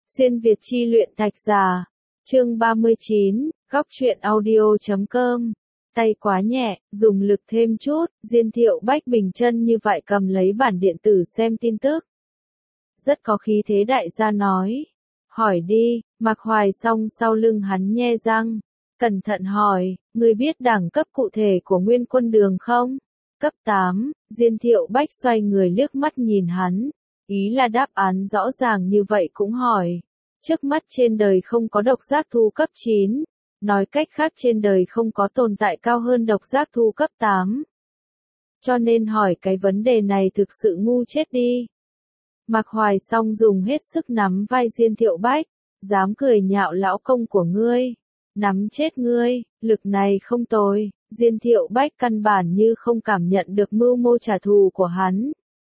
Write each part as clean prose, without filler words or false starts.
Xuyên Việt chi luyện Thạch Già. Chương 39, góc truyện audio.com. Tay quá nhẹ, dùng lực thêm chút, Diên Thiệu Bách bình chân như vậy cầm lấy bản điện tử xem tin tức. Rất có khí thế đại gia nói. Hỏi đi, Mạc Hoài Song sau lưng hắn nhe răng. Cẩn thận hỏi, ngươi biết đẳng cấp cụ thể của Nguyên Quân Đường không? Cấp 8, Diên Thiệu Bách xoay người liếc mắt nhìn hắn. Ý là đáp án rõ ràng như vậy cũng hỏi. Trước mắt trên đời không có độc giác thu cấp 9. Nói cách khác trên đời không có tồn tại cao hơn độc giác thu cấp 8. Cho nên hỏi cái vấn đề này thực sự ngu chết đi. Mạc Hoài Song dùng hết sức nắm vai Diên Thiệu Bách. Dám cười nhạo lão công của ngươi. Nắm chết ngươi, lực này không tồi. Diên Thiệu Bách căn bản như không cảm nhận được mưu mô trả thù của hắn.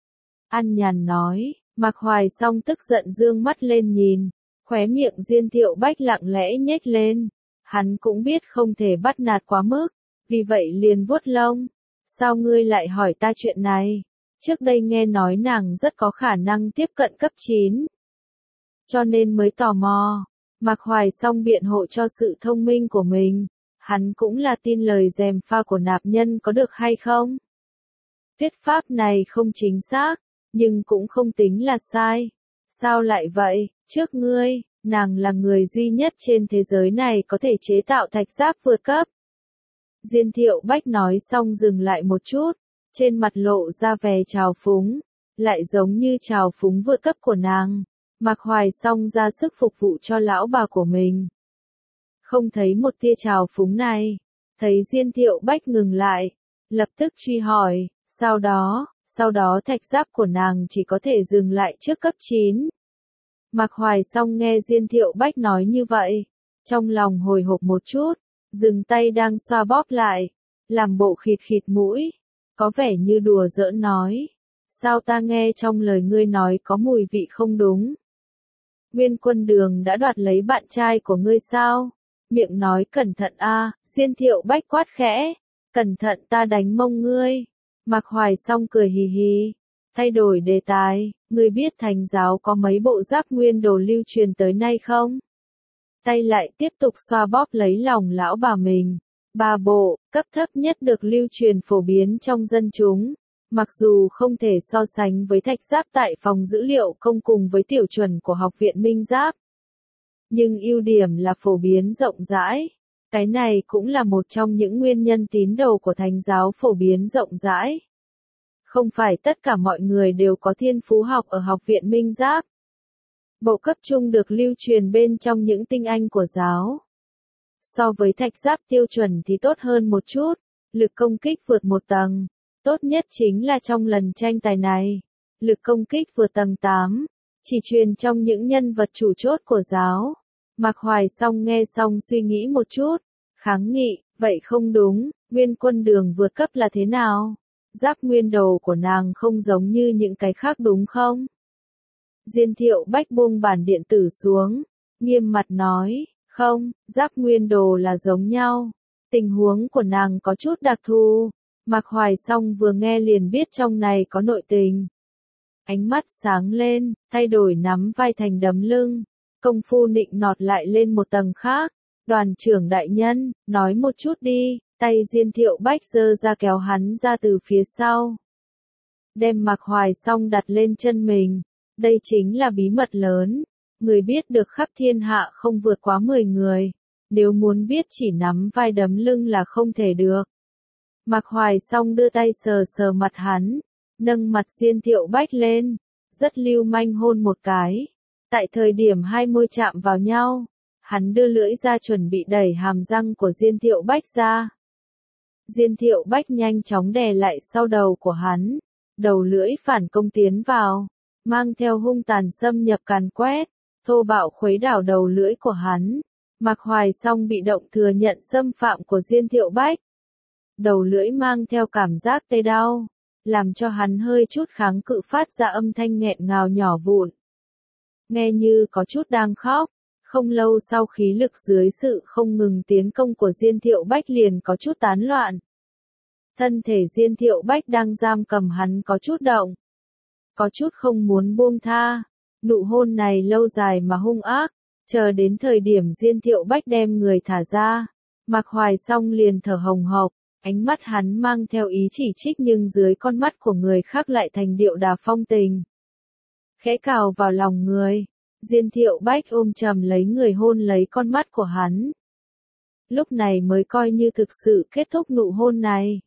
An nhàn nói, Mạc Hoài Song tức giận dương mắt lên nhìn. Khóe miệng Diên Thiệu Bách lặng lẽ nhếch lên. Hắn cũng biết không thể bắt nạt quá mức, vì vậy liền vuốt lông. Sao ngươi lại hỏi ta chuyện này? Trước đây nghe nói nàng rất có khả năng tiếp cận cấp 9. Cho nên mới tò mò. Mạc Hoài Song biện hộ cho sự thông minh của mình. Hắn cũng là tin lời gièm pha của nạp nhân có được hay không? Thuyết pháp này không chính xác, nhưng cũng không tính là sai. Sao lại vậy? Trước ngươi, nàng là người duy nhất trên thế giới này có thể chế tạo thạch giáp vượt cấp. Diên Thiệu Bách nói xong dừng lại một chút, trên mặt lộ ra vẻ trào phúng, lại giống như trào phúng vượt cấp của nàng. Mạc Hoài Song ra sức phục vụ cho lão bà của mình. Không thấy một tia trào phúng này, thấy Diên Thiệu Bách ngừng lại, lập tức truy hỏi, sau đó thạch giáp của nàng chỉ có thể dừng lại trước cấp 9. Mạc Hoài Song nghe Diên Thiệu Bách nói như vậy, trong lòng hồi hộp một chút, dừng tay đang xoa bóp lại, làm bộ khịt khịt mũi, có vẻ như đùa giỡn nói, sao ta nghe trong lời ngươi nói có mùi vị không đúng. Nguyên Quân Đường đã đoạt lấy bạn trai của ngươi sao? Miệng nói cẩn thận a, Diên Thiệu Bách quát khẽ, cẩn thận ta đánh mông ngươi. Mạc Hoài Song cười hì hì, thay đổi đề tài, ngươi biết Thành giáo có mấy bộ giáp nguyên đồ lưu truyền tới nay không? Tay lại tiếp tục xoa bóp lấy lòng lão bà mình. 3 bộ, cấp thấp nhất được lưu truyền phổ biến trong dân chúng. Mặc dù không thể so sánh với thạch giáp tại phòng dữ liệu công cùng với tiểu chuẩn của Học viện Minh Giáp. Nhưng ưu điểm là phổ biến rộng rãi. Cái này cũng là một trong những nguyên nhân tín đồ của Thánh giáo phổ biến rộng rãi. Không phải tất cả mọi người đều có thiên phú học ở Học viện Minh Giáp. Bộ cấp trung được lưu truyền bên trong những tinh anh của giáo. So với thạch giáp tiêu chuẩn thì tốt hơn một chút, lực công kích vượt một tầng. Tốt nhất chính là trong lần tranh tài này, lực công kích vượt tầng 8, chỉ truyền trong những nhân vật chủ chốt của giáo. Mạc Hoài Song nghe xong suy nghĩ một chút, kháng nghị, vậy không đúng, Nguyên Quân Đường vượt cấp là thế nào? Giáp nguyên đồ của nàng không giống như những cái khác đúng không? Diên Thiệu Bách buông bản điện tử xuống, nghiêm mặt nói, không, giáp nguyên đồ là giống nhau. Tình huống của nàng có chút đặc thù. Mạc Hoài Song vừa nghe liền biết trong này có nội tình. Ánh mắt sáng lên, thay đổi nắm vai thành đấm lưng. Công phu nịnh nọt lại lên một tầng khác. Đoàn trưởng đại nhân, nói một chút đi. Tay Diên Thiệu Bách giơ ra kéo hắn ra từ phía sau. Đem Mạc Hoài Song đặt lên chân mình. Đây chính là bí mật lớn. Người biết được khắp thiên hạ không vượt quá 10 người. Nếu muốn biết chỉ nắm vai đấm lưng là không thể được. Mạc Hoài Song đưa tay sờ sờ mặt hắn, nâng mặt Diên Thiệu Bách lên, rất lưu manh hôn một cái. Tại thời điểm hai môi chạm vào nhau, hắn đưa lưỡi ra chuẩn bị đẩy hàm răng của Diên Thiệu Bách ra. Diên Thiệu Bách nhanh chóng đè lại sau đầu của hắn, đầu lưỡi phản công tiến vào, mang theo hung tàn xâm nhập càn quét, thô bạo khuấy đảo đầu lưỡi của hắn. Mạc Hoài Song bị động thừa nhận xâm phạm của Diên Thiệu Bách. Đầu lưỡi mang theo cảm giác tê đau, làm cho hắn hơi chút kháng cự phát ra âm thanh nghẹn ngào nhỏ vụn. Nghe như có chút đang khóc, không lâu sau khí lực dưới sự không ngừng tiến công của Diên Thiệu Bách liền có chút tán loạn. Thân thể Diên Thiệu Bách đang giam cầm hắn có chút động, có chút không muốn buông tha. Nụ hôn này lâu dài mà hung ác, chờ đến thời điểm Diên Thiệu Bách đem người thả ra, Mạc Hoài Song liền thở hồng hộc, ánh mắt hắn mang theo ý chỉ trích nhưng dưới con mắt của người khác lại thành điệu đà phong tình. Khẽ cào vào lòng người, Diên Thiệu Bách ôm chầm lấy người hôn lấy con mắt của hắn. Lúc này mới coi như thực sự kết thúc nụ hôn này.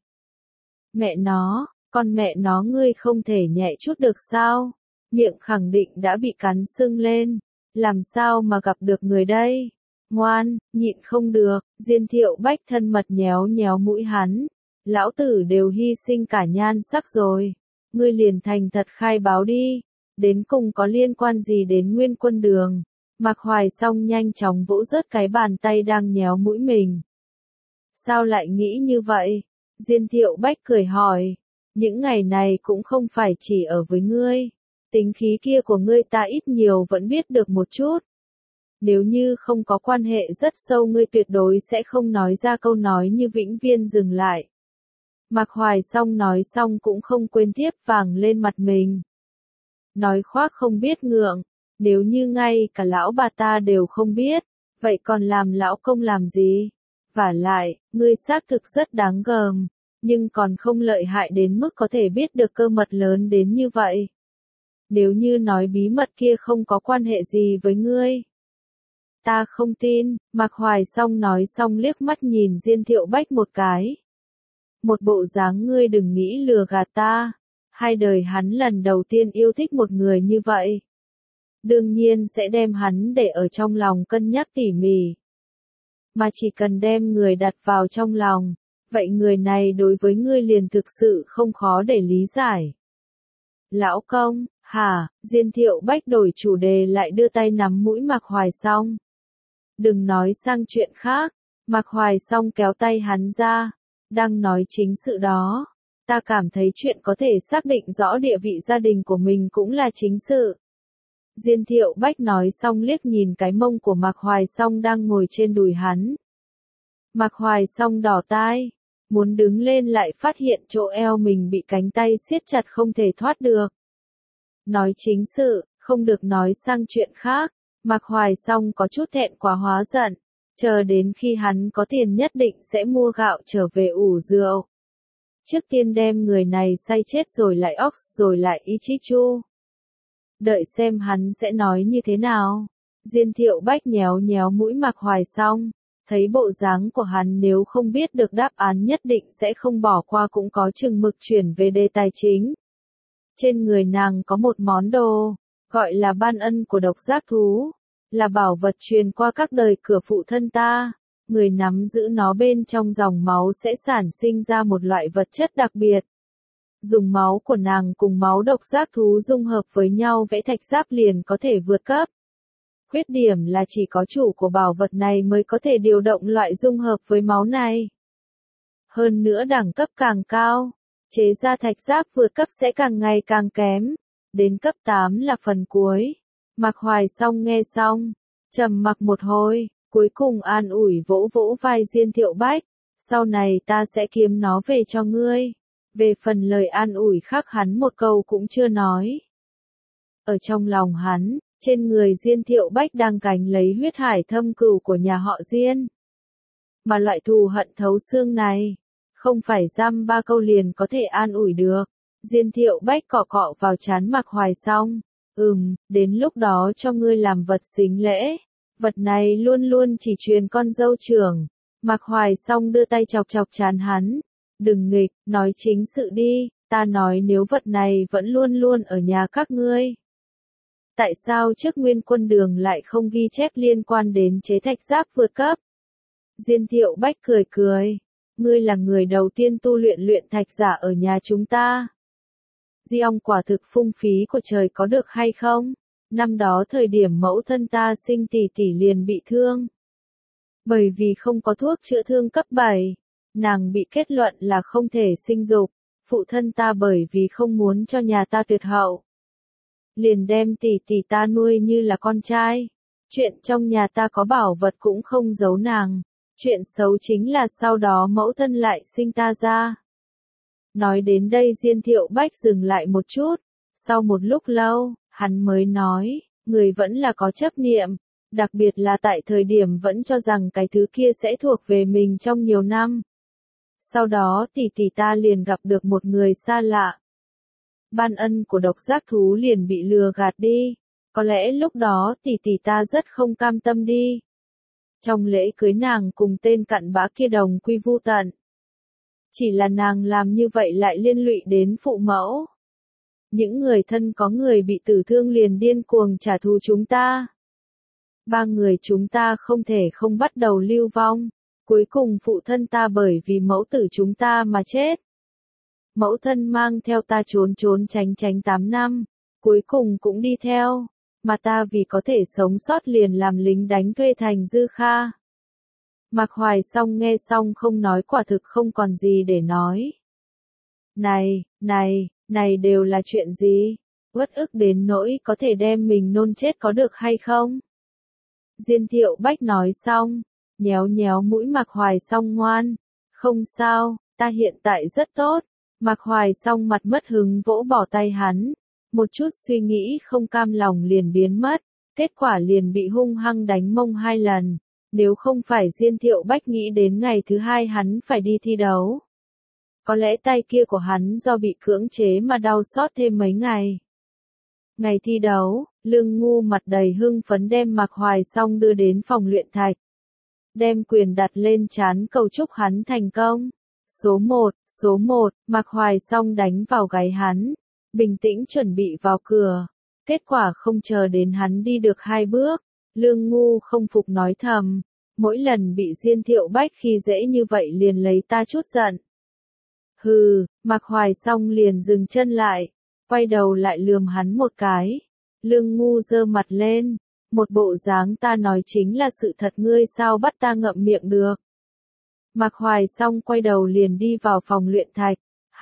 Mẹ nó, con mẹ nó ngươi không thể nhẹ chút được sao? Miệng khẳng định đã bị cắn sưng lên, làm sao mà gặp được người đây? Ngoan, nhịn không được, Diên Thiệu Bách thân mật nhéo nhéo mũi hắn. Lão tử đều hy sinh cả nhan sắc rồi, ngươi liền thành thật khai báo đi, đến cùng có liên quan gì đến Nguyên Quân Đường? Mạc Hoài Song nhanh chóng vỗ rớt cái bàn tay đang nhéo mũi mình. Sao lại nghĩ như vậy? Diên Thiệu Bách cười hỏi, những ngày này cũng không phải chỉ ở với ngươi, tính khí kia của ngươi ta ít nhiều vẫn biết được một chút. Nếu như không có quan hệ rất sâu ngươi tuyệt đối sẽ không nói ra câu nói như vĩnh viên dừng lại. Mạc Hoài Song nói xong cũng không quên thiếp vàng lên mặt mình. Nói khoác không biết ngượng, nếu như ngay cả lão bà ta đều không biết, vậy còn làm lão công làm gì? Vả lại, ngươi xác thực rất đáng gờm, nhưng còn không lợi hại đến mức có thể biết được cơ mật lớn đến như vậy. Nếu như nói bí mật kia không có quan hệ gì với ngươi, ta không tin. Mạc Hoài Song nói xong liếc mắt nhìn Diên Thiệu Bách một cái. Một bộ dáng ngươi đừng nghĩ lừa gạt ta, hai đời hắn lần đầu tiên yêu thích một người như vậy. Đương nhiên sẽ đem hắn để ở trong lòng cân nhắc tỉ mỉ. Mà chỉ cần đem người đặt vào trong lòng, vậy người này đối với ngươi liền thực sự không khó để lý giải. Lão công, hả? Diên Thiệu Bách đổi chủ đề lại đưa tay nắm mũi Mạc Hoài Song. Đừng nói sang chuyện khác. Mạc Hoài Song kéo tay hắn ra. Đang nói chính sự đó. Ta cảm thấy chuyện có thể xác định rõ địa vị gia đình của mình cũng là chính sự. Diên Thiệu Bách nói xong liếc nhìn cái mông của Mạc Hoài Song đang ngồi trên đùi hắn. Mạc Hoài Song đỏ tai, muốn đứng lên lại phát hiện chỗ eo mình bị cánh tay siết chặt không thể thoát được. Nói chính sự, không được nói sang chuyện khác. Mạc Hoài Song có chút thẹn quá hóa giận, chờ đến khi hắn có tiền nhất định sẽ mua gạo trở về ủ rượu. Trước tiên đem người này say chết rồi lại óc rồi lại Ichichu. Đợi xem hắn sẽ nói như thế nào. Diên Thiệu Bách nhéo nhéo mũi Mạc Hoài Song, thấy bộ dáng của hắn nếu không biết được đáp án nhất định sẽ không bỏ qua cũng có chừng mực chuyển về đề tài chính. Trên người nàng có một món đồ, gọi là ban ân của độc giác thú, là bảo vật truyền qua các đời cửa phụ thân ta. Người nắm giữ nó bên trong dòng máu sẽ sản sinh ra một loại vật chất đặc biệt. Dùng máu của nàng cùng máu độc giác thú dung hợp với nhau vẽ thạch giáp liền có thể vượt cấp. Khuyết điểm là chỉ có chủ của bảo vật này mới có thể điều động loại dung hợp với máu này. Hơn nữa đẳng cấp càng cao, chế ra thạch giáp vượt cấp sẽ càng ngày càng kém. Đến cấp 8 là phần cuối. Mạc Hoài Song nghe xong, trầm mặc một hồi, cuối cùng an ủi vỗ vỗ vai Diên Thiệu Bách. Sau này ta sẽ kiếm nó về cho ngươi. Về phần lời an ủi khác hắn một câu cũng chưa nói. Ở trong lòng hắn, trên người Diên Thiệu Bách đang gánh lấy huyết hải thâm cừu của nhà họ Diên. Mà loại thù hận thấu xương này, không phải dăm ba câu liền có thể an ủi được. Diên Thiệu Bách cọ cọ vào trán Mạc Hoài Song. Đến lúc đó cho ngươi làm vật xính lễ. Vật này luôn luôn chỉ truyền con dâu trưởng. Mạc Hoài Song đưa tay chọc chọc trán hắn. Đừng nghịch, nói chính sự đi, ta nói nếu vật này vẫn luôn luôn ở nhà các ngươi. Tại sao trước Nguyên Quân Đường lại không ghi chép liên quan đến chế thạch giáp vượt cấp? Diên Thiệu Bách cười cười. Ngươi là người đầu tiên tu luyện thạch giả ở nhà chúng ta. Diong quả thực phung phí của trời có được hay không? Năm đó thời điểm mẫu thân ta sinh tỷ tỷ liền bị thương. Bởi vì không có thuốc chữa thương cấp 7, nàng bị kết luận là không thể sinh dục. Phụ thân ta bởi vì không muốn cho nhà ta tuyệt hậu, liền đem tỷ tỷ ta nuôi như là con trai. Chuyện trong nhà ta có bảo vật cũng không giấu nàng. Chuyện xấu chính là sau đó mẫu thân lại sinh ta ra. Nói đến đây Diên Thiệu Bách dừng lại một chút. Sau một lúc lâu, Hắn mới nói, người vẫn là có chấp niệm, đặc biệt là tại thời điểm vẫn cho rằng cái thứ kia sẽ thuộc về mình trong nhiều năm. Sau đó tỷ tỷ ta liền gặp được một người xa lạ. Ban ân của độc giác thú liền bị lừa gạt đi. Có lẽ lúc đó tỷ tỷ ta rất không cam tâm đi. Trong lễ cưới nàng cùng tên cặn bã kia đồng quy vu tận. Chỉ là nàng làm như vậy lại liên lụy đến phụ mẫu. Những người thân có người bị tử thương liền điên cuồng trả thù chúng ta. Ba người chúng ta không thể không bắt đầu lưu vong. Cuối cùng phụ thân ta bởi vì mẫu tử chúng ta mà chết. Mẫu thân mang theo ta trốn trốn tránh tránh 8 năm. Cuối cùng cũng đi theo. Mà ta vì có thể sống sót liền làm lính đánh thuê thành Dư Kha. Mạc Hoài Song nghe xong không nói, quả thực không còn gì để nói. Này đều là chuyện gì? Uất ức đến nỗi có thể đem mình nôn chết có được hay không? Diên Thiệu Bách nói xong, nhéo nhéo mũi Mạc Hoài Song ngoan. Không sao, ta hiện tại rất tốt. Mạc Hoài Song mặt mất hứng vỗ bỏ tay hắn. Một chút suy nghĩ không cam lòng liền biến mất. Kết quả liền bị hung hăng đánh mông 2 lần. Nếu không phải Diên Thiệu Bách nghĩ đến ngày thứ 2 hắn phải đi thi đấu. Có lẽ tay kia của hắn do bị cưỡng chế mà đau xót thêm mấy ngày. Ngày thi đấu, Lương Ngu mặt đầy hưng phấn đem Mạc Hoài Song đưa đến phòng luyện thạch. Đem quyền đặt lên trán cầu chúc hắn thành công. Số 1, Mạc Hoài Song đánh vào gáy hắn. Bình tĩnh chuẩn bị vào cửa. Kết quả không chờ đến hắn đi được 2 bước. Lương Ngu không phục nói thầm. Mỗi lần bị Diên Thiệu Bách khi dễ như vậy liền lấy ta chút giận. Hừ, Mạc Hoài Song liền dừng chân lại. Quay đầu lại lườm hắn một cái. Lương Ngu giơ mặt lên. Một bộ dáng ta nói chính là sự thật, ngươi sao bắt ta ngậm miệng được. Mạc Hoài Song quay đầu liền đi vào phòng luyện thạch.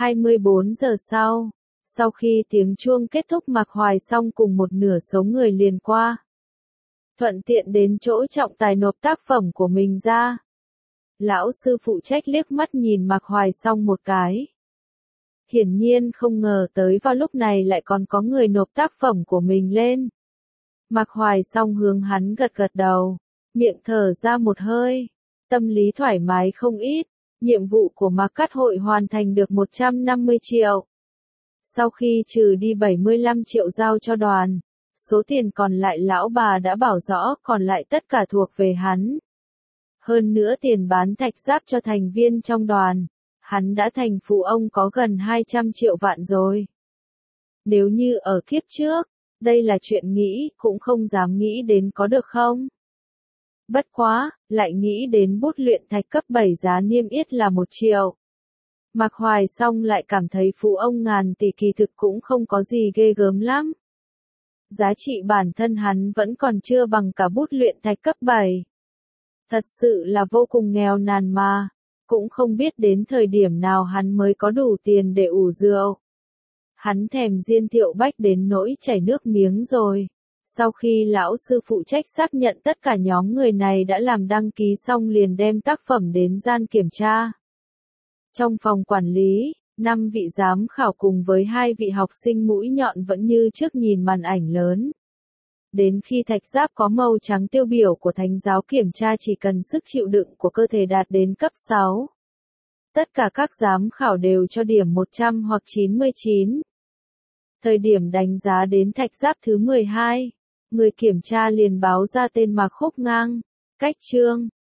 24 giờ sau khi tiếng chuông kết thúc, Mạc Hoài Song cùng một nửa số người liền qua. Thuận tiện đến chỗ trọng tài nộp tác phẩm của mình ra. Lão sư phụ trách liếc mắt nhìn Mạc Hoài Song một cái. Hiển nhiên không ngờ tới vào lúc này lại còn có người nộp tác phẩm của mình lên. Mạc Hoài Song hướng hắn gật gật đầu, miệng thở ra một hơi, tâm lý thoải mái không ít. Nhiệm vụ của Mạc Cát Hội hoàn thành được 150 triệu. Sau khi trừ đi 75 triệu giao cho đoàn, số tiền còn lại lão bà đã bảo rõ còn lại tất cả thuộc về hắn. Hơn nữa tiền bán thạch giáp cho thành viên trong đoàn, hắn đã thành phụ ông có gần 200 triệu vạn rồi. Nếu như ở kiếp trước, đây là chuyện nghĩ cũng không dám nghĩ đến có được không? Bất quá, lại nghĩ đến bút luyện thạch cấp 7 giá niêm yết là 1 triệu. Mạc Hoài Song lại cảm thấy phụ ông ngàn tỷ kỳ thực cũng không có gì ghê gớm lắm. Giá trị bản thân hắn vẫn còn chưa bằng cả bút luyện thạch cấp 7. Thật sự là vô cùng nghèo nàn mà, cũng không biết đến thời điểm nào hắn mới có đủ tiền để ủ rượu. Hắn thèm Diên Thiệu Bách đến nỗi chảy nước miếng rồi. Sau khi lão sư phụ trách xác nhận tất cả nhóm người này đã làm đăng ký xong liền đem tác phẩm đến gian kiểm tra. Trong phòng quản lý, 5 vị giám khảo cùng với 2 vị học sinh mũi nhọn vẫn như trước nhìn màn ảnh lớn. Đến khi thạch giáp có màu trắng tiêu biểu của thánh giáo kiểm tra chỉ cần sức chịu đựng của cơ thể đạt đến cấp 6. Tất cả các giám khảo đều cho điểm 100 hoặc 99. Thời điểm đánh giá đến thạch giáp thứ 12, người kiểm tra liền báo ra tên Mạc Khúc Ngang, Cách Trương,